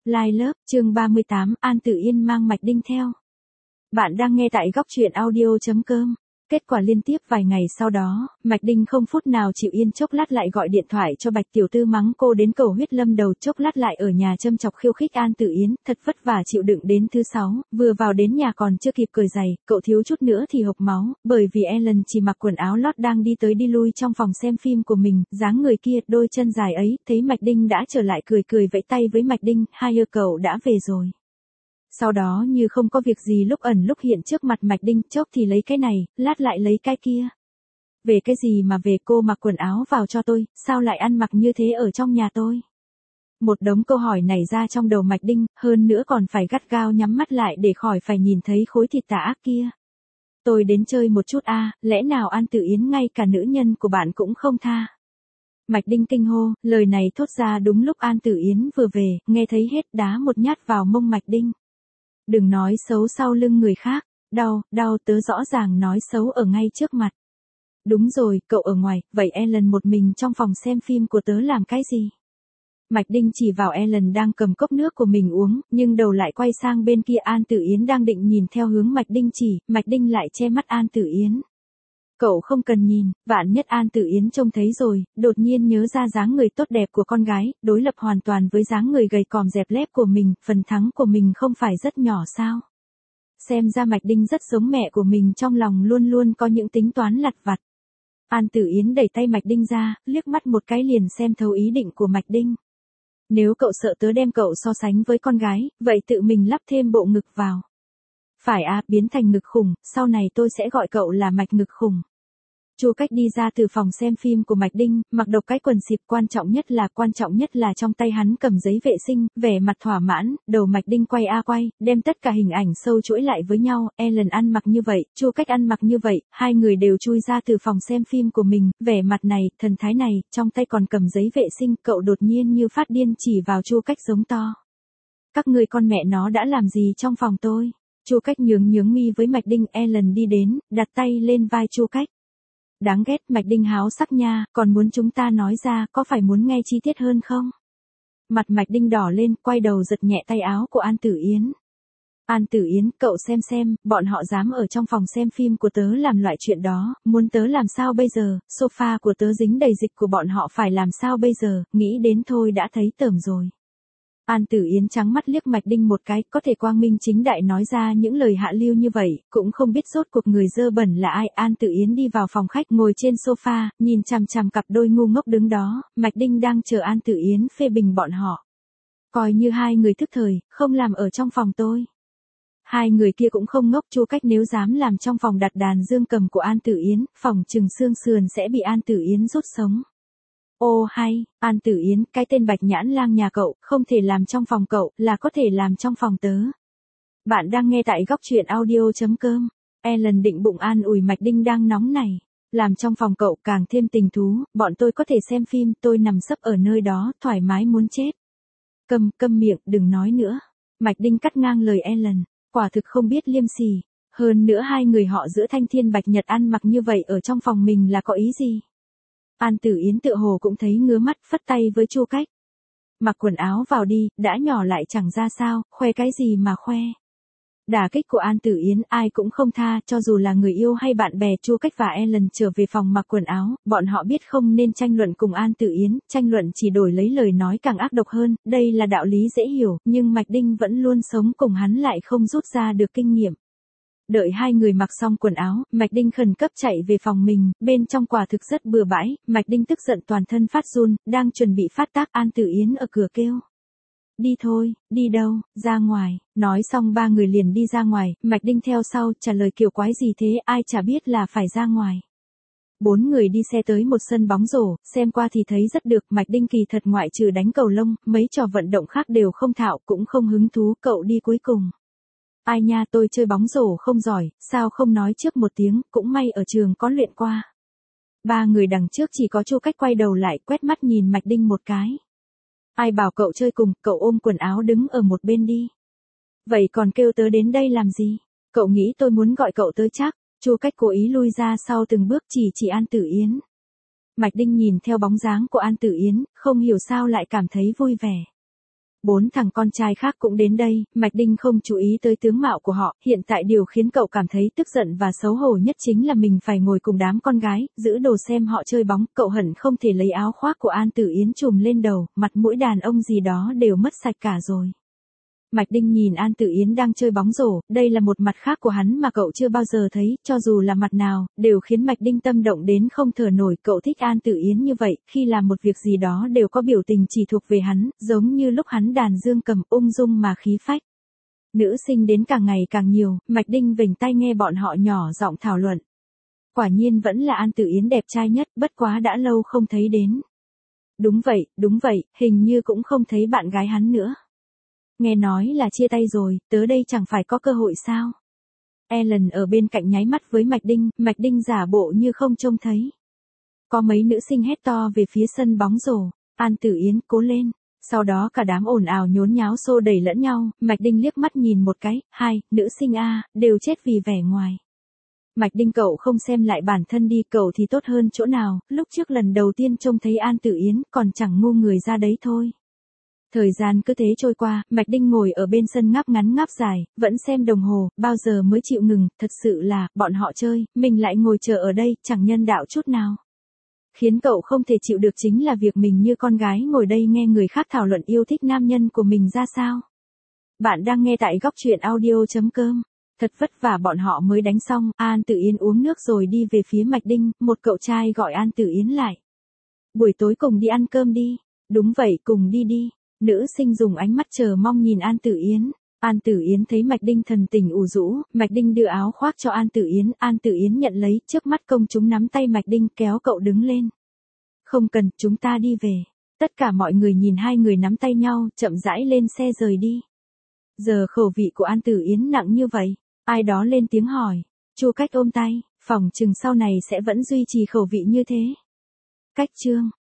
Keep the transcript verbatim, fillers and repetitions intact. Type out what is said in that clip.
Lai lớp, chương ba mươi tám, An Tử Yên mang Mạch Đinh theo. Bạn đang nghe tại góc truyện audio chấm com. Kết quả liên tiếp vài ngày sau đó, Mạch Đinh không phút nào chịu yên, chốc lát lại gọi điện thoại cho Bạch tiểu thư mắng cô đến cầu huyết lâm đầu, chốc lát lại ở nhà châm chọc khiêu khích An Tử Yến, thật vất vả chịu đựng đến thứ sáu, vừa vào đến nhà còn chưa kịp cởi giày, cậu thiếu chút nữa thì hộc máu, bởi vì Ellen chỉ mặc quần áo lót đang đi tới đi lui trong phòng xem phim của mình, dáng người kia, đôi chân dài ấy, thấy Mạch Đinh đã trở lại cười cười vẫy tay với Mạch Đinh, hai ơ cậu đã về rồi. Sau đó như không có việc gì lúc ẩn lúc hiện trước mặt Mạch Đinh, chốc thì lấy cái này, lát lại lấy cái kia. Về cái gì mà về, cô mặc quần áo vào cho tôi, sao lại ăn mặc như thế ở trong nhà tôi? Một đống câu hỏi nảy ra trong đầu Mạch Đinh, hơn nữa còn phải gắt gao nhắm mắt lại để khỏi phải nhìn thấy khối thịt tà ác kia. Tôi đến chơi một chút a, à, lẽ nào An Tử Yến ngay cả nữ nhân của bạn cũng không tha? Mạch Đinh kinh hô, lời này thốt ra đúng lúc An Tử Yến vừa về, nghe thấy hết đá một nhát vào mông Mạch Đinh. Đừng nói xấu sau lưng người khác, đau, đau, tớ rõ ràng nói xấu ở ngay trước mặt. Đúng rồi, cậu ở ngoài, vậy Ellen một mình trong phòng xem phim của tớ làm cái gì? Mạch Đinh chỉ vào Ellen đang cầm cốc nước của mình uống, nhưng đầu lại quay sang bên kia. An Tử Yến đang định nhìn theo hướng Mạch Đinh chỉ, Mạch Đinh lại che mắt An Tử Yến. Cậu không cần nhìn, vạn nhất An Tử Yến trông thấy rồi, đột nhiên nhớ ra dáng người tốt đẹp của con gái, đối lập hoàn toàn với dáng người gầy còm dẹp lép của mình, phần thắng của mình không phải rất nhỏ sao? Xem ra Mạch Đinh rất giống mẹ của mình, trong lòng luôn luôn có những tính toán lặt vặt. An Tử Yến đẩy tay Mạch Đinh ra, liếc mắt một cái liền xem thấu ý định của Mạch Đinh. Nếu cậu sợ tớ đem cậu so sánh với con gái, vậy tự mình lắp thêm bộ ngực vào. Phải à, biến thành ngực khủng, sau này tôi sẽ gọi cậu là Mạch ngực khủng. Chu Cách đi ra từ phòng xem phim của Mạch Đinh, mặc độc cái quần xịp, quan trọng nhất là quan trọng nhất là trong tay hắn cầm giấy vệ sinh, vẻ mặt thỏa mãn, đầu Mạch Đinh quay a quay, đem tất cả hình ảnh sâu chuỗi lại với nhau, Ellen ăn mặc như vậy, Chu Cách ăn mặc như vậy, hai người đều chui ra từ phòng xem phim của mình, vẻ mặt này, thần thái này, trong tay còn cầm giấy vệ sinh, cậu đột nhiên như phát điên chỉ vào Chu Cách giống to. Các người con mẹ nó đã làm gì trong phòng tôi? Chu Cách nhướng nhướng mi với Mạch Đinh. Ellen đi đến, đặt tay lên vai Chu Cách. Đáng ghét, Mạch Đinh háo sắc nha, còn muốn chúng ta nói ra, có phải muốn nghe chi tiết hơn không? Mặt Mạch Đinh đỏ lên, quay đầu giật nhẹ tay áo của An Tử Yến. An Tử Yến, cậu xem xem, bọn họ dám ở trong phòng xem phim của tớ làm loại chuyện đó, muốn tớ làm sao bây giờ, sofa của tớ dính đầy dịch của bọn họ phải làm sao bây giờ, nghĩ đến thôi đã thấy tởm rồi. An Tử Yến trắng mắt liếc Mạch Đinh một cái, có thể quang minh chính đại nói ra những lời hạ lưu như vậy, cũng không biết rốt cuộc người dơ bẩn là ai. An Tử Yến đi vào phòng khách, ngồi trên sofa, nhìn chằm chằm cặp đôi ngu ngốc đứng đó, Mạch Đinh đang chờ An Tử Yến phê bình bọn họ. Coi như hai người thức thời, không làm ở trong phòng tôi. Hai người kia cũng không ngốc, Chu Cách nếu dám làm trong phòng đặt đàn dương cầm của An Tử Yến, phòng trừng xương sườn sẽ bị An Tử Yến rút sống. Ô hay, An Tử Yến, cái tên bạch nhãn lang nhà cậu, không thể làm trong phòng cậu, là có thể làm trong phòng tớ. Bạn đang nghe tại góc truyện audio chấm com. Ellen định bụng an ủi Mạch Đinh đang nóng này. Làm trong phòng cậu càng thêm tình thú, bọn tôi có thể xem phim, tôi nằm sấp ở nơi đó, thoải mái muốn chết. Câm, câm miệng, đừng nói nữa. Mạch Đinh cắt ngang lời Ellen, quả thực không biết liêm sỉ. Hơn nữa hai người họ giữa thanh thiên bạch nhật ăn mặc như vậy ở trong phòng mình là có ý gì? An Tử Yến tựa hồ cũng thấy ngứa mắt, phất tay với Chu Cách. Mặc quần áo vào đi, đã nhỏ lại chẳng ra sao, khoe cái gì mà khoe. Đả kích của An Tử Yến ai cũng không tha, cho dù là người yêu hay bạn bè. Chu Cách và Ellen trở về phòng mặc quần áo, bọn họ biết không nên tranh luận cùng An Tử Yến, tranh luận chỉ đổi lấy lời nói càng ác độc hơn, đây là đạo lý dễ hiểu, nhưng Mạch Đinh vẫn luôn sống cùng hắn lại không rút ra được kinh nghiệm. Đợi hai người mặc xong quần áo, Mạch Đinh khẩn cấp chạy về phòng mình, bên trong quả thực rất bừa bãi, Mạch Đinh tức giận toàn thân phát run, đang chuẩn bị phát tác. An Tử Yến ở cửa kêu. Đi thôi, đi đâu, ra ngoài, nói xong ba người liền đi ra ngoài, Mạch Đinh theo sau, trả lời kiểu quái gì thế, ai chả biết là phải ra ngoài. Bốn người đi xe tới một sân bóng rổ, xem qua thì thấy rất được, Mạch Đinh kỳ thật ngoại trừ đánh cầu lông, mấy trò vận động khác đều không thạo, cũng không hứng thú, cậu đi cuối cùng. Ai nha, tôi chơi bóng rổ không giỏi, sao không nói trước một tiếng, cũng may ở trường có luyện qua. Ba người đằng trước chỉ có Chu Cách quay đầu lại, quét mắt nhìn Mạch Đinh một cái. Ai bảo cậu chơi cùng, cậu ôm quần áo đứng ở một bên đi. Vậy còn kêu tớ đến đây làm gì? Cậu nghĩ tôi muốn gọi cậu tới chắc? Chu Cách cố ý lui ra sau từng bước, chỉ chỉ An Tử Yến. Mạch Đinh nhìn theo bóng dáng của An Tử Yến, không hiểu sao lại cảm thấy vui vẻ. Bốn thằng con trai khác cũng đến đây, Mạch Đinh không chú ý tới tướng mạo của họ, hiện tại điều khiến cậu cảm thấy tức giận và xấu hổ nhất chính là mình phải ngồi cùng đám con gái, giữ đồ xem họ chơi bóng, cậu hận không thể lấy áo khoác của An Tử Yến trùm lên đầu, mặt mũi đàn ông gì đó đều mất sạch cả rồi. Mạch Đinh nhìn An Tử Yến đang chơi bóng rổ, đây là một mặt khác của hắn mà cậu chưa bao giờ thấy, cho dù là mặt nào, đều khiến Mạch Đinh tâm động đến không thở nổi, cậu thích An Tử Yến như vậy, khi làm một việc gì đó đều có biểu tình chỉ thuộc về hắn, giống như lúc hắn đàn dương cầm ung dung mà khí phách. Nữ sinh đến càng ngày càng nhiều, Mạch Đinh vểnh tai nghe bọn họ nhỏ giọng thảo luận. Quả nhiên vẫn là An Tử Yến đẹp trai nhất, bất quá đã lâu không thấy đến. Đúng vậy, đúng vậy, hình như cũng không thấy bạn gái hắn nữa. Nghe nói là chia tay rồi, tớ đây chẳng phải có cơ hội sao? Ellen ở bên cạnh nháy mắt với Mạch Đinh, Mạch Đinh giả bộ như không trông thấy. Có mấy nữ sinh hét to về phía sân bóng rổ, An Tử Yến cố lên. Sau đó cả đám ồn ào nhốn nháo xô đẩy lẫn nhau, Mạch Đinh liếc mắt nhìn một cái, hai, nữ sinh A, đều chết vì vẻ ngoài. Mạch Đinh cậu không xem lại bản thân đi, cậu thì tốt hơn chỗ nào, lúc trước lần đầu tiên trông thấy An Tử Yến, còn chẳng ngu người ra đấy thôi. Thời gian cứ thế trôi qua, Mạch Đinh ngồi ở bên sân ngáp ngắn ngáp dài, vẫn xem đồng hồ, bao giờ mới chịu ngừng, thật sự là, bọn họ chơi, mình lại ngồi chờ ở đây, chẳng nhân đạo chút nào. Khiến cậu không thể chịu được chính là việc mình như con gái ngồi đây nghe người khác thảo luận yêu thích nam nhân của mình ra sao. Bạn đang nghe tại góc truyện audio chấm com. Thật vất vả bọn họ mới đánh xong, An Tử Yến uống nước rồi đi về phía Mạch Đinh, một cậu trai gọi An Tử Yến lại. Buổi tối cùng đi ăn cơm đi. Đúng vậy, cùng đi đi. Nữ sinh dùng ánh mắt chờ mong nhìn An Tử Yến. An Tử Yến thấy Mạch Đinh thần tình ủ rũ, Mạch Đinh đưa áo khoác cho An Tử Yến, An Tử Yến nhận lấy, trước mắt công chúng nắm tay Mạch Đinh kéo cậu đứng lên. Không cần, chúng ta đi về. Tất cả mọi người nhìn hai người nắm tay nhau, chậm rãi lên xe rời đi. Giờ khẩu vị của An Tử Yến nặng như vậy, ai đó lên tiếng hỏi. Chu Cách ôm tay, phỏng chừng sau này sẽ vẫn duy trì khẩu vị như thế. Cách chương